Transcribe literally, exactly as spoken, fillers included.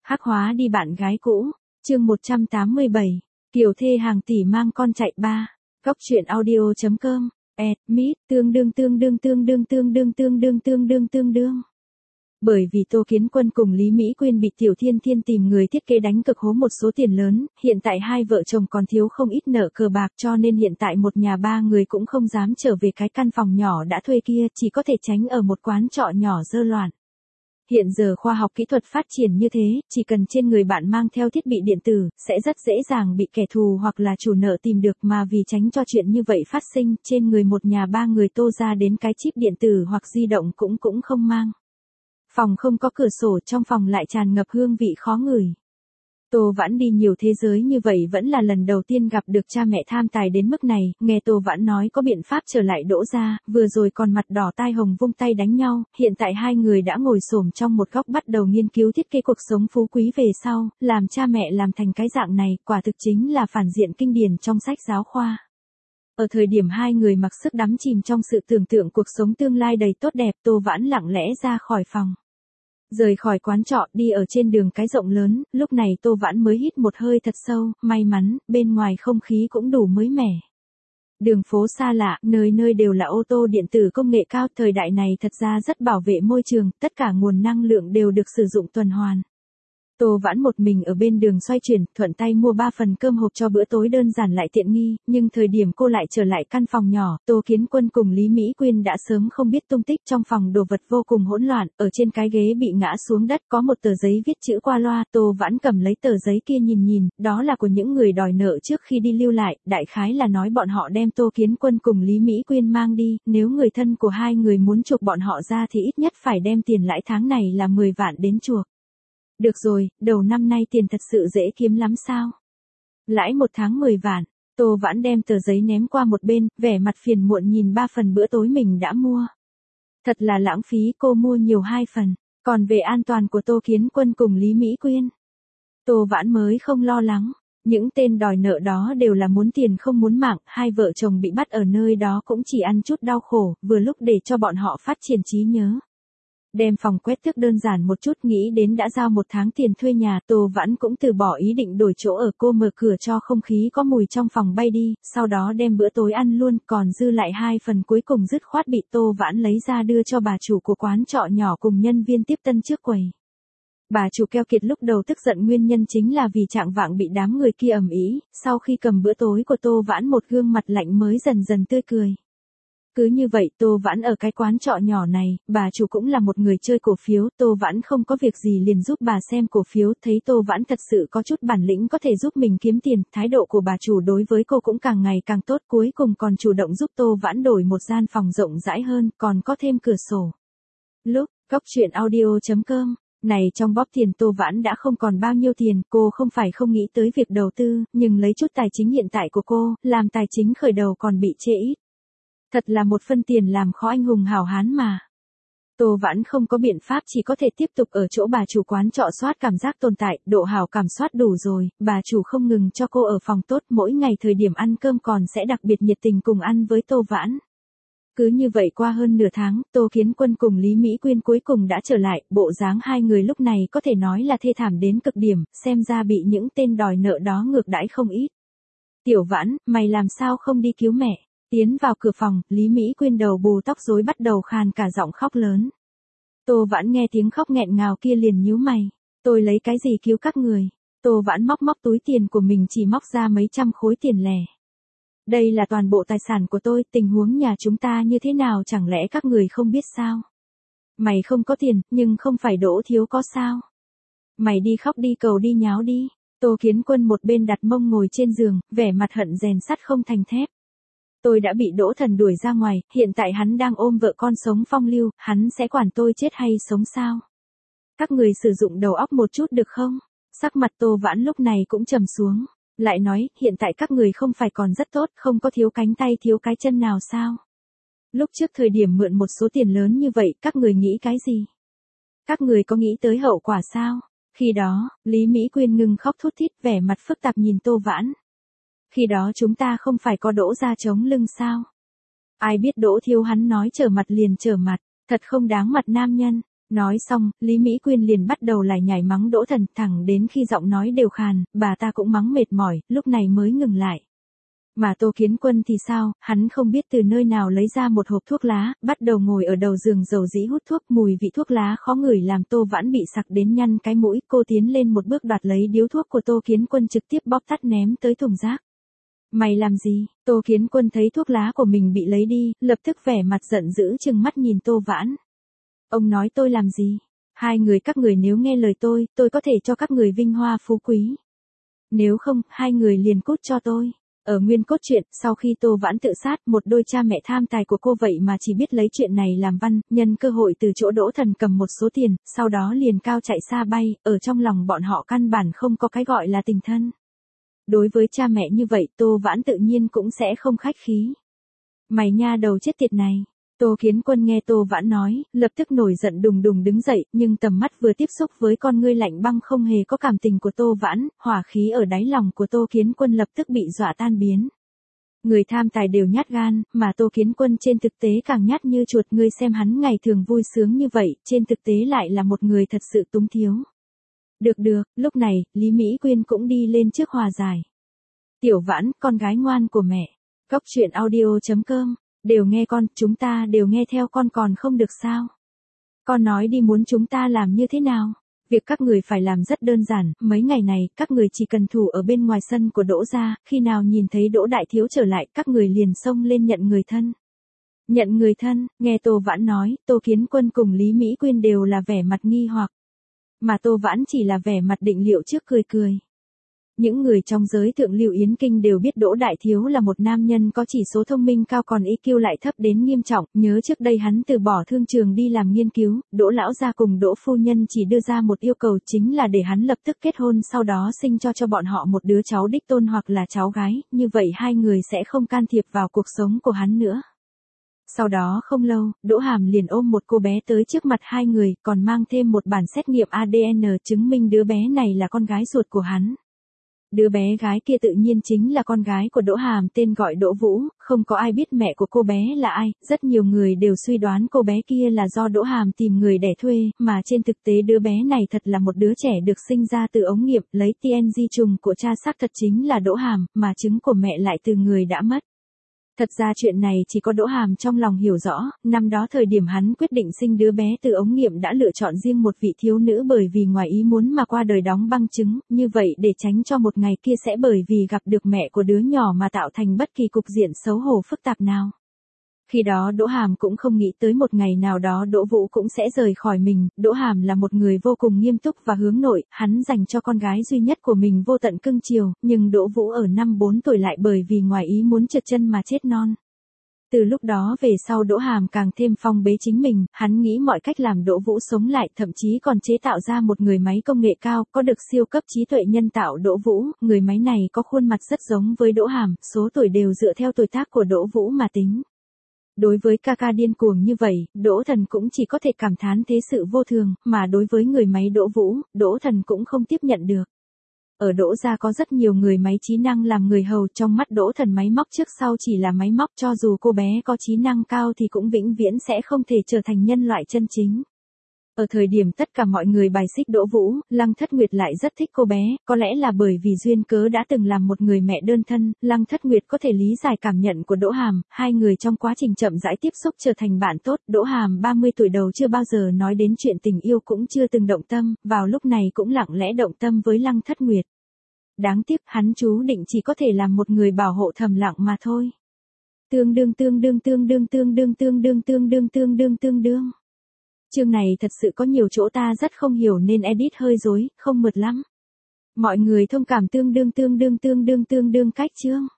Hắc hóa đi bạn gái cũ, chương một trăm tám mươi bảy, Kiều thê hàng tỷ mang con chạy ba. Góc truyện audio.com, admit, tương đương tương đương tương đương tương đương tương đương tương đương tương đương. Bởi vì Tô Kiến Quân cùng Lý Mỹ Quyên bị Tiểu Thiên Thiên tìm người thiết kế đánh cực hố một số tiền lớn, hiện tại hai vợ chồng còn thiếu không ít nợ cờ bạc cho nên hiện tại một nhà ba người cũng không dám trở về cái căn phòng nhỏ đã thuê kia, chỉ có thể tránh ở một quán trọ nhỏ dơ loạn. Hiện giờ khoa học kỹ thuật phát triển như thế, chỉ cần trên người bạn mang theo thiết bị điện tử, sẽ rất dễ dàng bị kẻ thù hoặc là chủ nợ tìm được mà vì tránh cho chuyện như vậy phát sinh, trên người một nhà ba người Tô ra đến cái chip điện tử hoặc di động cũng cũng không mang. Phòng không có cửa sổ, trong phòng lại tràn ngập hương vị khó ngửi. Tô Vãn đi nhiều thế giới như vậy vẫn là lần đầu tiên gặp được cha mẹ tham tài đến mức này, nghe Tô Vãn nói có biện pháp trở lại Đỗ gia, vừa rồi còn mặt đỏ tai hồng vung tay đánh nhau, hiện tại hai người đã ngồi xổm trong một góc bắt đầu nghiên cứu thiết kế cuộc sống phú quý về sau, làm cha mẹ làm thành cái dạng này, quả thực chính là phản diện kinh điển trong sách giáo khoa. Ở thời điểm hai người mặc sức đắm chìm trong sự tưởng tượng cuộc sống tương lai đầy tốt đẹp, Tô Vãn lặng lẽ ra khỏi phòng. Rời khỏi quán trọ đi ở trên đường cái rộng lớn, lúc này Tô Vãn mới hít một hơi thật sâu, may mắn, bên ngoài không khí cũng đủ mới mẻ. Đường phố xa lạ, nơi nơi đều là ô tô điện tử công nghệ cao, thời đại này thật ra rất bảo vệ môi trường, tất cả nguồn năng lượng đều được sử dụng tuần hoàn. Tô Vãn một mình ở bên đường xoay chuyển, thuận tay mua ba phần cơm hộp cho bữa tối đơn giản lại tiện nghi, nhưng thời điểm cô lại trở lại căn phòng nhỏ, Tô Kiến Quân cùng Lý Mỹ Quyên đã sớm không biết tung tích, trong phòng đồ vật vô cùng hỗn loạn, ở trên cái ghế bị ngã xuống đất có một tờ giấy viết chữ qua loa, Tô Vãn cầm lấy tờ giấy kia nhìn nhìn, đó là của những người đòi nợ trước khi đi lưu lại, đại khái là nói bọn họ đem Tô Kiến Quân cùng Lý Mỹ Quyên mang đi, nếu người thân của hai người muốn chuộc bọn họ ra thì ít nhất phải đem tiền lãi tháng này là mười vạn đến chuộc. Được rồi, đầu năm nay tiền thật sự dễ kiếm lắm sao? Lãi một tháng mười vạn, Tô Vãn đem tờ giấy ném qua một bên, vẻ mặt phiền muộn nhìn ba phần bữa tối mình đã mua. Thật là lãng phí, cô mua nhiều hai phần, còn về an toàn của Tô Kiến Quân cùng Lý Mỹ Quyên. Tô Vãn mới không lo lắng, những tên đòi nợ đó đều là muốn tiền không muốn mạng, hai vợ chồng bị bắt ở nơi đó cũng chỉ ăn chút đau khổ, vừa lúc để cho bọn họ phát triển trí nhớ. Đem phòng quét tước đơn giản một chút, nghĩ đến đã giao một tháng tiền thuê nhà, Tô Vãn cũng từ bỏ ý định đổi chỗ ở, cô mở cửa cho không khí có mùi trong phòng bay đi, sau đó đem bữa tối ăn luôn, còn dư lại hai phần cuối cùng dứt khoát bị Tô Vãn lấy ra đưa cho bà chủ của quán trọ nhỏ cùng nhân viên tiếp tân trước quầy. Bà chủ keo kiệt lúc đầu tức giận nguyên nhân chính là vì trạng vạng bị đám người kia ầm ĩ, sau khi cầm bữa tối của Tô Vãn một gương mặt lạnh mới dần dần tươi cười. Cứ như vậy Tô Vãn ở cái quán trọ nhỏ này, bà chủ cũng là một người chơi cổ phiếu, Tô Vãn không có việc gì liền giúp bà xem cổ phiếu, thấy Tô Vãn thật sự có chút bản lĩnh có thể giúp mình kiếm tiền, thái độ của bà chủ đối với cô cũng càng ngày càng tốt, cuối cùng còn chủ động giúp Tô Vãn đổi một gian phòng rộng rãi hơn, còn có thêm cửa sổ. Lúc, góc truyện audio.com, này trong bóp tiền Tô Vãn đã không còn bao nhiêu tiền, cô không phải không nghĩ tới việc đầu tư, nhưng lấy chút tài chính hiện tại của cô, làm tài chính khởi đầu còn bị trễ ít. Thật là một phân tiền làm khó anh hùng hảo hán mà. Tô Vãn không có biện pháp, chỉ có thể tiếp tục ở chỗ bà chủ quán trọ soát cảm giác tồn tại, độ hảo cảm soát đủ rồi, bà chủ không ngừng cho cô ở phòng tốt, mỗi ngày thời điểm ăn cơm còn sẽ đặc biệt nhiệt tình cùng ăn với Tô Vãn. Cứ như vậy qua hơn nửa tháng, Tô Kiến Quân cùng Lý Mỹ Quyên cuối cùng đã trở lại, bộ dáng hai người lúc này có thể nói là thê thảm đến cực điểm, xem ra bị những tên đòi nợ đó ngược đãi không ít. Tiểu Vãn, mày làm sao không đi cứu mẹ? Tiến vào cửa phòng, Lý Mỹ Quyên đầu bù tóc rối bắt đầu khàn cả giọng khóc lớn. Tô Vãn nghe tiếng khóc nghẹn ngào kia liền nhíu mày. Tôi lấy cái gì cứu các người? Tô Vãn móc móc túi tiền của mình, chỉ móc ra mấy trăm khối tiền lẻ. Đây là toàn bộ tài sản của tôi, tình huống nhà chúng ta như thế nào chẳng lẽ các người không biết sao? Mày không có tiền, nhưng không phải Đỗ thiếu có sao? Mày đi khóc đi, cầu đi, nháo đi. Tô Kiến Quân một bên đặt mông ngồi trên giường, vẻ mặt hận rèn sắt không thành thép. Tôi đã bị Đỗ Thần đuổi ra ngoài, hiện tại hắn đang ôm vợ con sống phong lưu, hắn sẽ quản tôi chết hay sống sao? Các người sử dụng đầu óc một chút được không? Sắc mặt Tô Vãn lúc này cũng trầm xuống, lại nói, hiện tại các người không phải còn rất tốt, không có thiếu cánh tay thiếu cái chân nào sao? Lúc trước thời điểm mượn một số tiền lớn như vậy, các người nghĩ cái gì? Các người có nghĩ tới hậu quả sao? Khi đó, Lý Mỹ Quyên ngừng khóc thút thít, vẻ mặt phức tạp nhìn Tô Vãn. Khi đó chúng ta không phải có Đỗ ra chống lưng sao? Ai biết Đỗ thiếu hắn nói trở mặt liền trở mặt, thật không đáng mặt nam nhân. Nói xong, Lý Mỹ Quyên liền bắt đầu lải nhải mắng Đỗ Thần, thẳng đến khi giọng nói đều khàn, bà ta cũng mắng mệt mỏi, lúc này mới ngừng lại. Mà Tô Kiến Quân thì sao, hắn không biết từ nơi nào lấy ra một hộp thuốc lá, bắt đầu ngồi ở đầu giường dầu dĩ hút thuốc, mùi vị thuốc lá khó ngửi làm Tô Vãn bị sặc đến nhăn cái mũi, cô tiến lên một bước đoạt lấy điếu thuốc của Tô Kiến Quân trực tiếp bóp tắt ném tới thùng rác. Mày làm gì? Tô Kiến Quân thấy thuốc lá của mình bị lấy đi, lập tức vẻ mặt giận dữ trừng mắt nhìn Tô Vãn. Ông nói tôi làm gì? Hai người các người nếu nghe lời tôi, tôi có thể cho các người vinh hoa phú quý. Nếu không, hai người liền cút cho tôi. Ở nguyên cốt truyện, sau khi Tô Vãn tự sát, một đôi cha mẹ tham tài của cô vậy mà chỉ biết lấy chuyện này làm văn, nhân cơ hội từ chỗ Đỗ Thần cầm một số tiền, sau đó liền cao chạy xa bay, ở trong lòng bọn họ căn bản không có cái gọi là tình thân. Đối với cha mẹ như vậy, Tô Vãn tự nhiên cũng sẽ không khách khí. Mày nha đầu chết tiệt này. Tô Kiến Quân nghe Tô Vãn nói, lập tức nổi giận đùng đùng đứng dậy, nhưng tầm mắt vừa tiếp xúc với con ngươi lạnh băng không hề có cảm tình của Tô Vãn, hỏa khí ở đáy lòng của Tô Kiến Quân lập tức bị dọa tan biến. Người tham tài đều nhát gan, mà Tô Kiến Quân trên thực tế càng nhát như chuột, ngươi xem hắn ngày thường vui sướng như vậy, trên thực tế lại là một người thật sự túng thiếu. Được được, lúc này, Lý Mỹ Quyên cũng đi lên trước hòa giải. Tiểu Vãn, con gái ngoan của mẹ. Góc truyện audio chấm com. Đều nghe con, chúng ta đều nghe theo con còn không được sao? Con nói đi muốn chúng ta làm như thế nào? Việc các người phải làm rất đơn giản, mấy ngày này, các người chỉ cần thủ ở bên ngoài sân của Đỗ gia, khi nào nhìn thấy Đỗ đại thiếu trở lại, các người liền xông lên nhận người thân. Nhận người thân, nghe Tô Vãn nói, Tô Kiến Quân cùng Lý Mỹ Quyên đều là vẻ mặt nghi hoặc. Mà Tô Vãn chỉ là vẻ mặt định liệu trước cười cười. Những người trong giới thượng lưu Yến Kinh đều biết Đỗ Đại Thiếu là một nam nhân có chỉ số thông minh cao còn i kiu lại thấp đến nghiêm trọng, nhớ trước đây hắn từ bỏ thương trường đi làm nghiên cứu, Đỗ lão gia cùng Đỗ phu nhân chỉ đưa ra một yêu cầu chính là để hắn lập tức kết hôn sau đó sinh cho cho bọn họ một đứa cháu đích tôn hoặc là cháu gái, như vậy hai người sẽ không can thiệp vào cuộc sống của hắn nữa. Sau đó không lâu, Đỗ Hàm liền ôm một cô bé tới trước mặt hai người, còn mang thêm một bản xét nghiệm a đê en chứng minh đứa bé này là con gái ruột của hắn. Đứa bé gái kia tự nhiên chính là con gái của Đỗ Hàm tên gọi Đỗ Vũ, không có ai biết mẹ của cô bé là ai, rất nhiều người đều suy đoán cô bé kia là do Đỗ Hàm tìm người đẻ thuê, mà trên thực tế đứa bé này thật là một đứa trẻ được sinh ra từ ống nghiệm, lấy tê en giê trùng của cha xác thật chính là Đỗ Hàm, mà trứng của mẹ lại từ người đã mất. Thật ra chuyện này chỉ có Đỗ Hàm trong lòng hiểu rõ, năm đó thời điểm hắn quyết định sinh đứa bé từ ống nghiệm đã lựa chọn riêng một vị thiếu nữ bởi vì ngoài ý muốn mà qua đời đóng băng trứng, như vậy để tránh cho một ngày kia sẽ bởi vì gặp được mẹ của đứa nhỏ mà tạo thành bất kỳ cục diện xấu hổ phức tạp nào. Khi đó Đỗ Hàm cũng không nghĩ tới một ngày nào đó Đỗ Vũ cũng sẽ rời khỏi mình, Đỗ Hàm là một người vô cùng nghiêm túc và hướng nội, hắn dành cho con gái duy nhất của mình vô tận cưng chiều, nhưng Đỗ Vũ ở năm bốn tuổi lại bởi vì ngoài ý muốn trượt chân mà chết non. Từ lúc đó về sau Đỗ Hàm càng thêm phong bế chính mình, hắn nghĩ mọi cách làm Đỗ Vũ sống lại, thậm chí còn chế tạo ra một người máy công nghệ cao, có được siêu cấp trí tuệ nhân tạo Đỗ Vũ, người máy này có khuôn mặt rất giống với Đỗ Hàm, số tuổi đều dựa theo tuổi tác của Đỗ Vũ mà tính. Đối với ca ca điên cuồng như vậy, Đỗ Thần cũng chỉ có thể cảm thán thế sự vô thường, mà đối với người máy Đỗ Vũ, Đỗ Thần cũng không tiếp nhận được. Ở Đỗ gia có rất nhiều người máy trí năng làm người hầu, trong mắt Đỗ Thần máy móc trước sau chỉ là máy móc, cho dù cô bé có trí năng cao thì cũng vĩnh viễn sẽ không thể trở thành nhân loại chân chính. Ở thời điểm tất cả mọi người bài xích Đỗ Vũ, Lăng Thất Nguyệt lại rất thích cô bé, có lẽ là bởi vì duyên cớ đã từng làm một người mẹ đơn thân, Lăng Thất Nguyệt có thể lý giải cảm nhận của Đỗ Hàm, hai người trong quá trình chậm rãi tiếp xúc trở thành bạn tốt, Đỗ Hàm ba mươi tuổi đầu chưa bao giờ nói đến chuyện tình yêu cũng chưa từng động tâm, vào lúc này cũng lặng lẽ động tâm với Lăng Thất Nguyệt. Đáng tiếc, hắn chú định chỉ có thể làm một người bảo hộ thầm lặng mà thôi. Tương đương tương đương tương đương tương đương tương đương tương đương tương đương tương đương. Chương này thật sự có nhiều chỗ ta rất không hiểu nên edit hơi rối, không mượt lắm. Mọi người thông cảm tương đương tương đương tương đương tương đương cách chương.